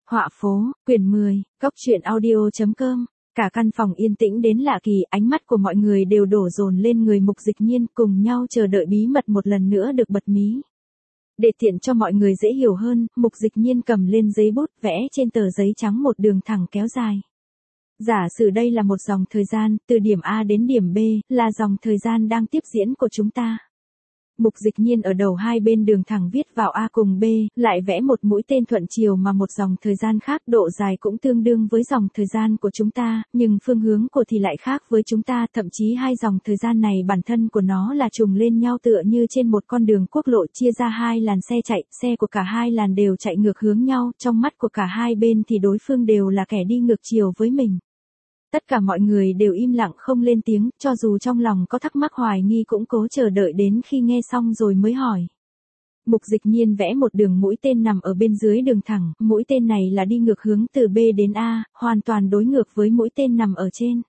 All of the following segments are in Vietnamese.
Họa phố, quyển 10, Cốc truyện audio.com. Cả căn phòng yên tĩnh đến lạ kỳ, ánh mắt của mọi người đều đổ dồn lên người Mục Dịch Nhiên, cùng nhau chờ đợi bí mật một lần nữa được bật mí. Để tiện cho mọi người dễ hiểu hơn, Mục Dịch Nhiên cầm lên giấy bút vẽ trên tờ giấy trắng một đường thẳng kéo dài. Giả sử đây là một dòng thời gian, từ điểm A đến điểm B, là dòng thời gian đang tiếp diễn của chúng ta. Mục Dịch Nhiên ở đầu hai bên đường thẳng viết vào A cùng B, lại vẽ một mũi tên thuận chiều mà một dòng thời gian khác, độ dài cũng tương đương với dòng thời gian của chúng ta, nhưng phương hướng của thì lại khác với chúng ta, thậm chí hai dòng thời gian này bản thân của nó là trùng lên nhau tựa như trên một con đường quốc lộ chia ra hai làn xe chạy, xe của cả hai làn đều chạy ngược hướng nhau, trong mắt của cả hai bên thì đối phương đều là kẻ đi ngược chiều với mình. Tất cả mọi người đều im lặng không lên tiếng, cho dù trong lòng có thắc mắc hoài nghi cũng cố chờ đợi đến khi nghe xong rồi mới hỏi. Mục Dịch Nhiên vẽ một đường mũi tên nằm ở bên dưới đường thẳng, mũi tên này là đi ngược hướng từ B đến A, hoàn toàn đối ngược với mũi tên nằm ở trên.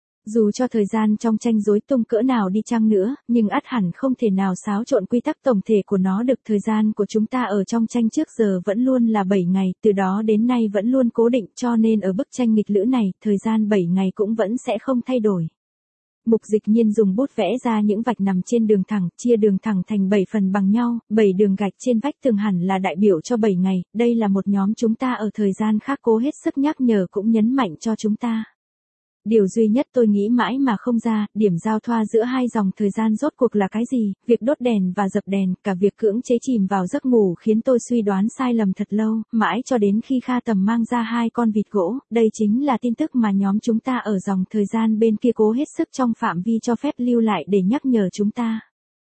Dù cho thời gian trong tranh rối tung cỡ nào đi chăng nữa, nhưng ắt hẳn không thể nào xáo trộn quy tắc tổng thể của nó được. Thời gian của chúng ta ở trong tranh trước giờ vẫn luôn là 7 ngày, từ đó đến nay vẫn luôn cố định, cho nên ở bức tranh nghịch lữ này, thời gian 7 ngày cũng vẫn sẽ không thay đổi. Mục Dịch Nhiên dùng bút vẽ ra những vạch nằm trên đường thẳng, chia đường thẳng thành 7 phần bằng nhau, 7 đường gạch trên vách tường hẳn là đại biểu cho 7 ngày, đây là một nhóm chúng ta ở thời gian khác cố hết sức nhắc nhở cũng nhấn mạnh cho chúng ta. Điều duy nhất tôi nghĩ mãi mà không ra, điểm giao thoa giữa hai dòng thời gian rốt cuộc là cái gì, việc đốt đèn và dập đèn, cả việc cưỡng chế chìm vào giấc ngủ khiến tôi suy đoán sai lầm thật lâu, mãi cho đến khi Kha Tầm mang ra hai con vịt gỗ, đây chính là tin tức mà nhóm chúng ta ở dòng thời gian bên kia cố hết sức trong phạm vi cho phép lưu lại để nhắc nhở chúng ta.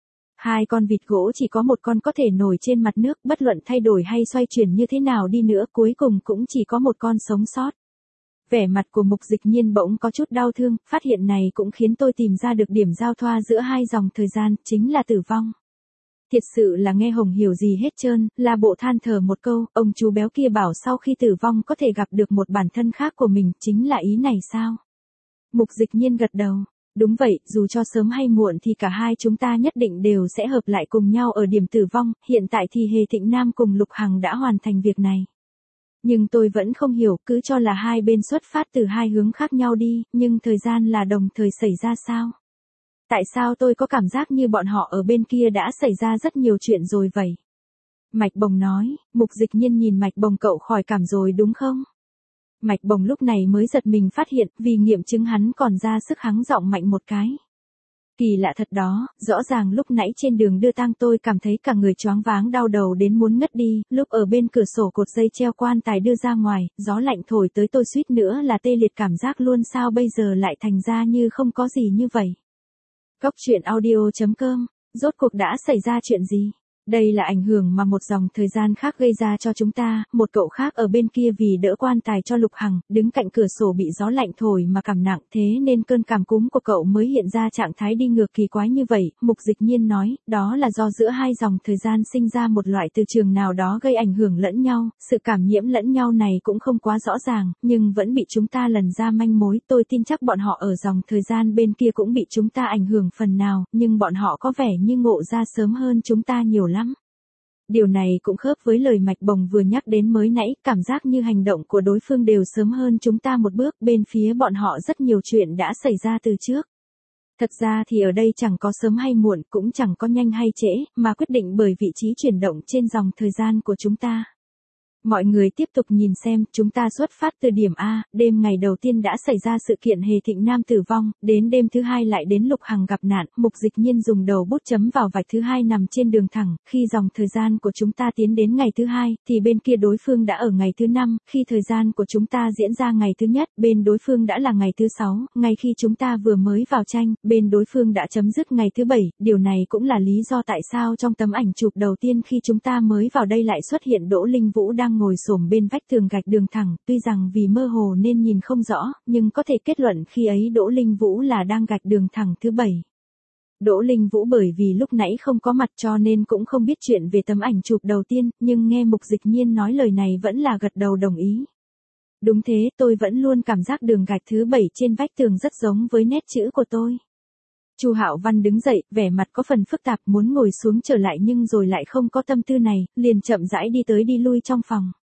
Hai con vịt gỗ chỉ có một con có thể nổi trên mặt nước, bất luận thay đổi hay xoay chuyển như thế nào đi nữa, cuối cùng cũng chỉ có một con sống sót. Vẻ mặt của Mục Dịch Nhiên bỗng có chút đau thương, phát hiện này cũng khiến tôi tìm ra được điểm giao thoa giữa hai dòng thời gian, chính là tử vong. Thiệt sự là nghe Hồng hiểu gì hết trơn, là bộ than thở một câu, ông chú béo kia bảo sau khi tử vong có thể gặp được một bản thân khác của mình, chính là ý này sao? Mục Dịch Nhiên gật đầu. Đúng vậy, dù cho sớm hay muộn thì cả hai chúng ta nhất định đều sẽ hợp lại cùng nhau ở điểm tử vong, hiện tại thì Hề Thịnh Nam cùng Lục Hằng đã hoàn thành việc này. Nhưng tôi vẫn không hiểu, cứ cho là hai bên xuất phát từ hai hướng khác nhau đi, nhưng thời gian là đồng thời xảy ra sao? Tại sao tôi có cảm giác như bọn họ ở bên kia đã xảy ra rất nhiều chuyện rồi vậy? Mạch Bồng nói. Mục Dịch Nhiên nhìn Mạch Bồng, cậu khỏi cảm rồi đúng không? Mạch Bồng lúc này mới giật mình phát hiện, vì nghiệm chứng hắn còn ra sức hắng giọng mạnh một cái. Kỳ lạ thật đó, rõ ràng lúc nãy trên đường đưa tang tôi cảm thấy cả người choáng váng đau đầu đến muốn ngất đi, lúc ở bên cửa sổ cột dây treo quan tài đưa ra ngoài, gió lạnh thổi tới tôi suýt nữa là tê liệt cảm giác luôn, sao bây giờ lại thành ra như không có gì như vậy. Cốc truyện audio.com, rốt cuộc đã xảy ra chuyện gì? Đây là ảnh hưởng mà một dòng thời gian khác gây ra cho chúng ta, một cậu khác ở bên kia vì đỡ quan tài cho Lục Hằng, đứng cạnh cửa sổ bị gió lạnh thổi mà cảm nặng, thế nên cơn cảm cúm của cậu mới hiện ra trạng thái đi ngược kỳ quái như vậy. Mục Dịch Nhiên nói, đó là do giữa hai dòng thời gian sinh ra một loại từ trường nào đó gây ảnh hưởng lẫn nhau, sự cảm nhiễm lẫn nhau này cũng không quá rõ ràng, nhưng vẫn bị chúng ta lần ra manh mối, tôi tin chắc bọn họ ở dòng thời gian bên kia cũng bị chúng ta ảnh hưởng phần nào, nhưng bọn họ có vẻ như ngộ ra sớm hơn chúng ta nhiều lắm. Điều này cũng khớp với lời Mạch Bồng vừa nhắc đến mới nãy, cảm giác như hành động của đối phương đều sớm hơn chúng ta một bước, bên phía bọn họ rất nhiều chuyện đã xảy ra từ trước. Thật ra thì ở đây chẳng có sớm hay muộn, cũng chẳng có nhanh hay trễ, mà quyết định bởi vị trí chuyển động trên dòng thời gian của chúng ta. Mọi người tiếp tục nhìn xem, chúng ta xuất phát từ điểm A, đêm ngày đầu tiên đã xảy ra sự kiện Hề Thịnh Nam tử vong, đến đêm thứ hai lại đến Lục Hằng gặp nạn, Mục Dịch Nhiên dùng đầu bút chấm vào vạch thứ hai nằm trên đường thẳng, khi dòng thời gian của chúng ta tiến đến ngày thứ hai, thì bên kia đối phương đã ở ngày thứ năm, khi thời gian của chúng ta diễn ra ngày thứ nhất, bên đối phương đã là ngày thứ sáu, ngay khi chúng ta vừa mới vào tranh, bên đối phương đã chấm dứt ngày thứ bảy, điều này cũng là lý do tại sao trong tấm ảnh chụp đầu tiên khi chúng ta mới vào đây lại xuất hiện Đỗ Linh Vũ đang ngồi xổm bên vách tường gạch đường thẳng, tuy rằng vì mơ hồ nên nhìn không rõ, nhưng có thể kết luận khi ấy Đỗ Linh Vũ là đang gạch đường thẳng thứ 7. Đỗ Linh Vũ bởi vì lúc nãy không có mặt cho nên cũng không biết chuyện về tấm ảnh chụp đầu tiên, nhưng nghe Mục Dịch Nhiên nói lời này vẫn là gật đầu đồng ý. Đúng thế, tôi vẫn luôn cảm giác đường gạch thứ 7 trên vách tường rất giống với nét chữ của tôi. Chu Hạo Văn đứng dậy, vẻ mặt có phần phức tạp, muốn ngồi xuống trở lại nhưng rồi lại không có tâm tư này, liền chậm rãi đi tới đi lui trong phòng.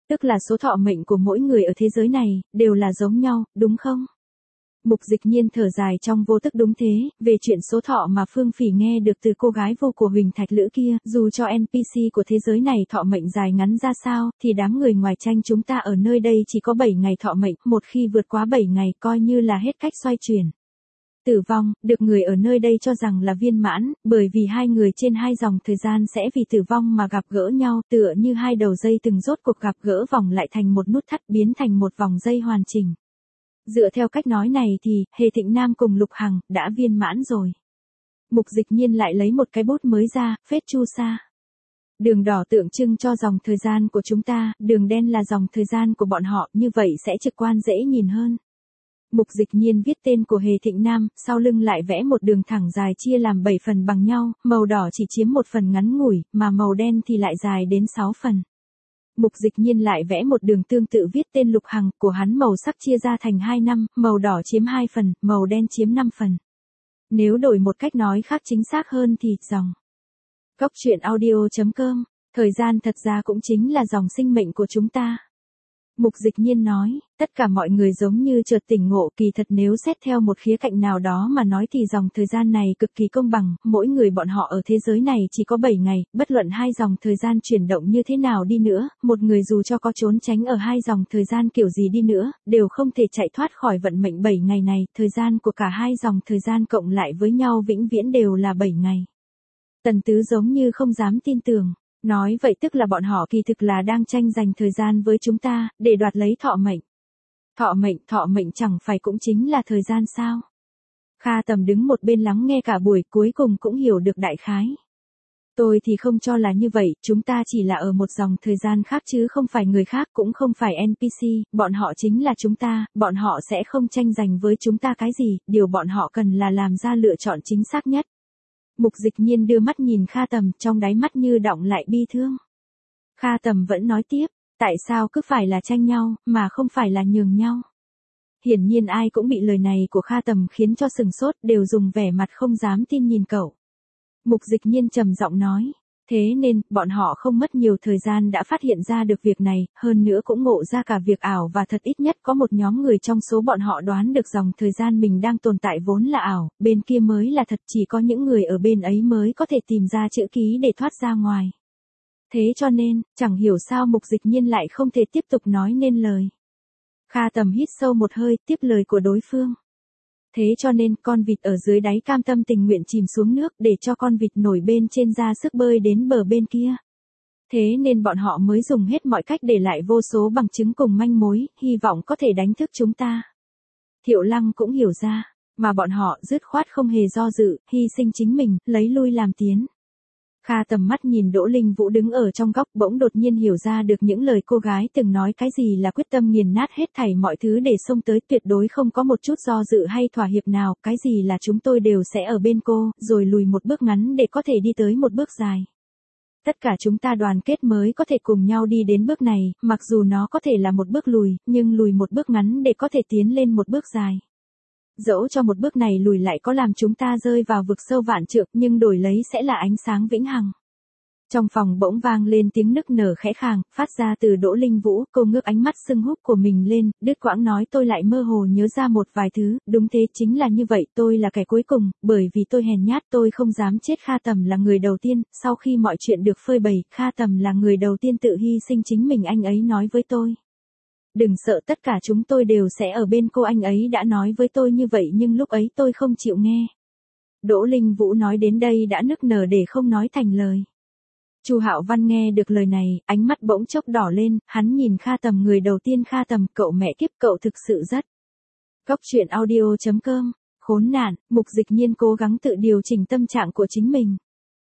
Tức là số thọ mệnh của mỗi người ở thế giới này, đều là giống nhau, đúng không? Mục Dịch Nhiên thở dài trong vô thức đúng thế, về chuyện số thọ mà Phương Phỉ nghe được từ cô gái vô của Huỳnh Thạch Lữ kia, dù cho NPC của thế giới này thọ mệnh dài ngắn ra sao, thì đám người ngoài tranh chúng ta ở nơi đây chỉ có 7 ngày thọ mệnh, một khi vượt quá 7 ngày coi như là hết cách xoay chuyển. Tử vong, được người ở nơi đây cho rằng là viên mãn, bởi vì hai người trên hai dòng thời gian sẽ vì tử vong mà gặp gỡ nhau, tựa như hai đầu dây từng rốt cuộc gặp gỡ vòng lại thành một nút thắt biến thành một vòng dây hoàn chỉnh. Dựa theo cách nói này thì, Hề Thịnh Nam cùng Lục Hằng, đã viên mãn rồi. Mục Dịch Nhiên lại lấy một cái bút mới ra, phết chu sa. Đường đỏ tượng trưng cho dòng thời gian của chúng ta, đường đen là dòng thời gian của bọn họ, như vậy sẽ trực quan dễ nhìn hơn. Mục Dịch Nhiên viết tên của Hề Thịnh Nam, sau lưng lại vẽ một đường thẳng dài chia làm 7 phần bằng nhau, màu đỏ chỉ chiếm một phần ngắn ngủi, mà màu đen thì lại dài đến 6 phần. Mục Dịch Nhiên lại vẽ một đường tương tự viết tên Lục Hằng, của hắn màu sắc chia ra thành 2 năm, màu đỏ chiếm 2 phần, màu đen chiếm 5 phần. Nếu đổi một cách nói khác chính xác hơn thì, dòng Góc Truyện Audio.com, thời gian thật ra cũng chính là dòng sinh mệnh của chúng ta. Mục Dịch Nhiên nói, tất cả mọi người giống như chợt tỉnh ngộ, kỳ thật nếu xét theo một khía cạnh nào đó mà nói thì dòng thời gian này cực kỳ công bằng, mỗi người bọn họ ở thế giới này chỉ có 7 ngày, bất luận hai dòng thời gian chuyển động như thế nào đi nữa, một người dù cho có trốn tránh ở hai dòng thời gian kiểu gì đi nữa, đều không thể chạy thoát khỏi vận mệnh 7 ngày này, thời gian của cả hai dòng thời gian cộng lại với nhau vĩnh viễn đều là 7 ngày. Tần Tứ giống như không dám tin tưởng. Nói vậy tức là bọn họ kỳ thực là đang tranh giành thời gian với chúng ta, để đoạt lấy thọ mệnh. Thọ mệnh chẳng phải cũng chính là thời gian sao? Kha Tầm đứng một bên lắng nghe cả buổi, cuối cùng cũng hiểu được đại khái. Tôi thì không cho là như vậy, chúng ta chỉ là ở một dòng thời gian khác chứ không phải người khác, cũng không phải NPC, bọn họ chính là chúng ta, bọn họ sẽ không tranh giành với chúng ta cái gì, điều bọn họ cần là làm ra lựa chọn chính xác nhất. Mục Dịch Nhiên đưa mắt nhìn Kha Tầm, trong đáy mắt như đọng lại bi thương. Kha Tầm vẫn nói tiếp, tại sao cứ phải là tranh nhau, mà không phải là nhường nhau. Hiển nhiên ai cũng bị lời này của Kha Tầm khiến cho sừng sốt, đều dùng vẻ mặt không dám tin nhìn cậu. Mục Dịch Nhiên trầm giọng nói, thế nên, bọn họ không mất nhiều thời gian đã phát hiện ra được việc này, hơn nữa cũng ngộ ra cả việc ảo và thật, ít nhất có một nhóm người trong số bọn họ đoán được dòng thời gian mình đang tồn tại vốn là ảo, bên kia mới là thật, chỉ có những người ở bên ấy mới có thể tìm ra chữ ký để thoát ra ngoài. Thế cho nên, chẳng hiểu sao Mục Dịch Nhiên lại không thể tiếp tục nói nên lời. Kha Tầm hít sâu một hơi, tiếp lời của đối phương. Thế cho nên, con vịt ở dưới đáy cam tâm tình nguyện chìm xuống nước để cho con vịt nổi bên trên ra sức bơi đến bờ bên kia. Thế nên bọn họ mới dùng hết mọi cách để lại vô số bằng chứng cùng manh mối, hy vọng có thể đánh thức chúng ta. Thiệu Lăng cũng hiểu ra, mà bọn họ dứt khoát không hề do dự, hy sinh chính mình, lấy lui làm tiến. Kha Tầm mắt nhìn Đỗ Linh Vũ đứng ở trong góc, bỗng đột nhiên hiểu ra được những lời cô gái từng nói, cái gì là quyết tâm nghiền nát hết thảy mọi thứ để xông tới, tuyệt đối không có một chút do dự hay thỏa hiệp nào, cái gì là chúng tôi đều sẽ ở bên cô, rồi lùi một bước ngắn để có thể đi tới một bước dài. Tất cả chúng ta đoàn kết mới có thể cùng nhau đi đến bước này, mặc dù nó có thể là một bước lùi, nhưng lùi một bước ngắn để có thể tiến lên một bước dài. Dẫu cho một bước này lùi lại có làm chúng ta rơi vào vực sâu vạn trượng, nhưng đổi lấy sẽ là ánh sáng vĩnh hằng. Trong phòng bỗng vang lên tiếng nức nở khẽ khàng, phát ra từ Đỗ Linh Vũ, cô ngước ánh mắt sưng húp của mình lên, đứt quãng nói, tôi lại mơ hồ nhớ ra một vài thứ, đúng thế, chính là như vậy, tôi là kẻ cuối cùng, bởi vì tôi hèn nhát, tôi không dám chết. Kha Tầm là người đầu tiên, sau khi mọi chuyện được phơi bày, Kha Tầm là người đầu tiên tự hy sinh chính mình, anh ấy nói với tôi. Đừng sợ, tất cả chúng tôi đều sẽ ở bên cô, anh ấy đã nói với tôi như vậy nhưng lúc ấy tôi không chịu nghe. Đỗ Linh Vũ nói đến đây đã nức nở để không nói thành lời. Chu Hạo Văn nghe được lời này, ánh mắt bỗng chốc đỏ lên, hắn nhìn Kha Tầm người đầu tiên. Kha Tầm, cậu mẹ kiếp, cậu thực sự rất. Góc Truyện Audio.com, khốn nạn. Mục Dịch Nhiên cố gắng tự điều chỉnh tâm trạng của chính mình.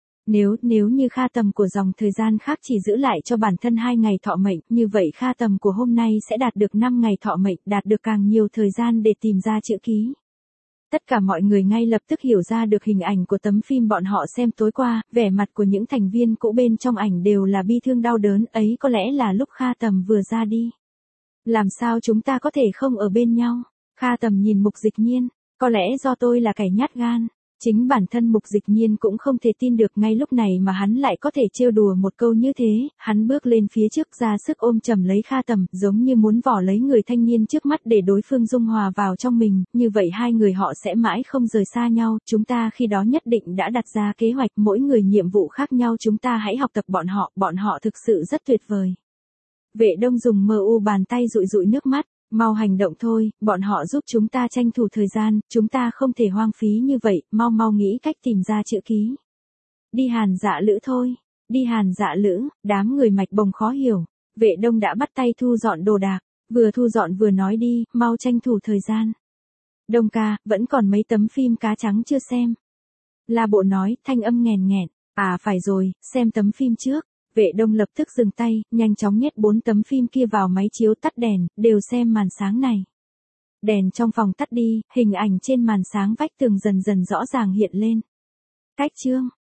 Nếu như Kha Tầm của dòng thời gian khác chỉ giữ lại cho bản thân 2 ngày thọ mệnh, như vậy Kha Tầm của hôm nay sẽ đạt được 5 ngày thọ mệnh, đạt được càng nhiều thời gian để tìm ra chữ ký. Tất cả mọi người ngay lập tức hiểu ra được hình ảnh của tấm phim bọn họ xem tối qua, vẻ mặt của những thành viên cũ bên trong ảnh đều là bi thương đau đớn, ấy có lẽ là lúc Kha Tầm vừa ra đi. Làm sao chúng ta có thể không ở bên nhau? Kha Tầm nhìn Mục Dịch Nhiên, có lẽ do tôi là kẻ nhát gan. Chính bản thân Mục Dịch Nhiên cũng không thể tin được ngay lúc này mà hắn lại có thể trêu đùa một câu như thế, hắn bước lên phía trước ra sức ôm chầm lấy Kha Tầm, giống như muốn vỏ lấy người thanh niên trước mắt để đối phương dung hòa vào trong mình, như vậy hai người họ sẽ mãi không rời xa nhau, chúng ta khi đó nhất định đã đặt ra kế hoạch, mỗi người nhiệm vụ khác nhau, chúng ta hãy học tập bọn họ thực sự rất tuyệt vời. Vệ Đông dùng mờ u bàn tay dụi dụi nước mắt. Mau hành động thôi, bọn họ giúp chúng ta tranh thủ thời gian, chúng ta không thể hoang phí như vậy, mau nghĩ cách tìm ra chữ ký. Đi Hàn Dạ Lữ thôi, đi Hàn Dạ Lữ, đám người Mạch Bồng khó hiểu. Vệ Đông đã bắt tay thu dọn đồ đạc, vừa thu dọn vừa nói đi, mau tranh thủ thời gian. Đông ca, vẫn còn mấy tấm phim cá trắng chưa xem. La Bộ nói, thanh âm nghèn nghẹn, à phải rồi, xem tấm phim trước. Vệ Đông lập tức dừng tay, nhanh chóng nhét 4 tấm phim kia vào máy chiếu tắt đèn, đều xem màn sáng này. Đèn trong phòng tắt đi, hình ảnh trên màn sáng vách tường dần dần rõ ràng hiện lên. Cách chương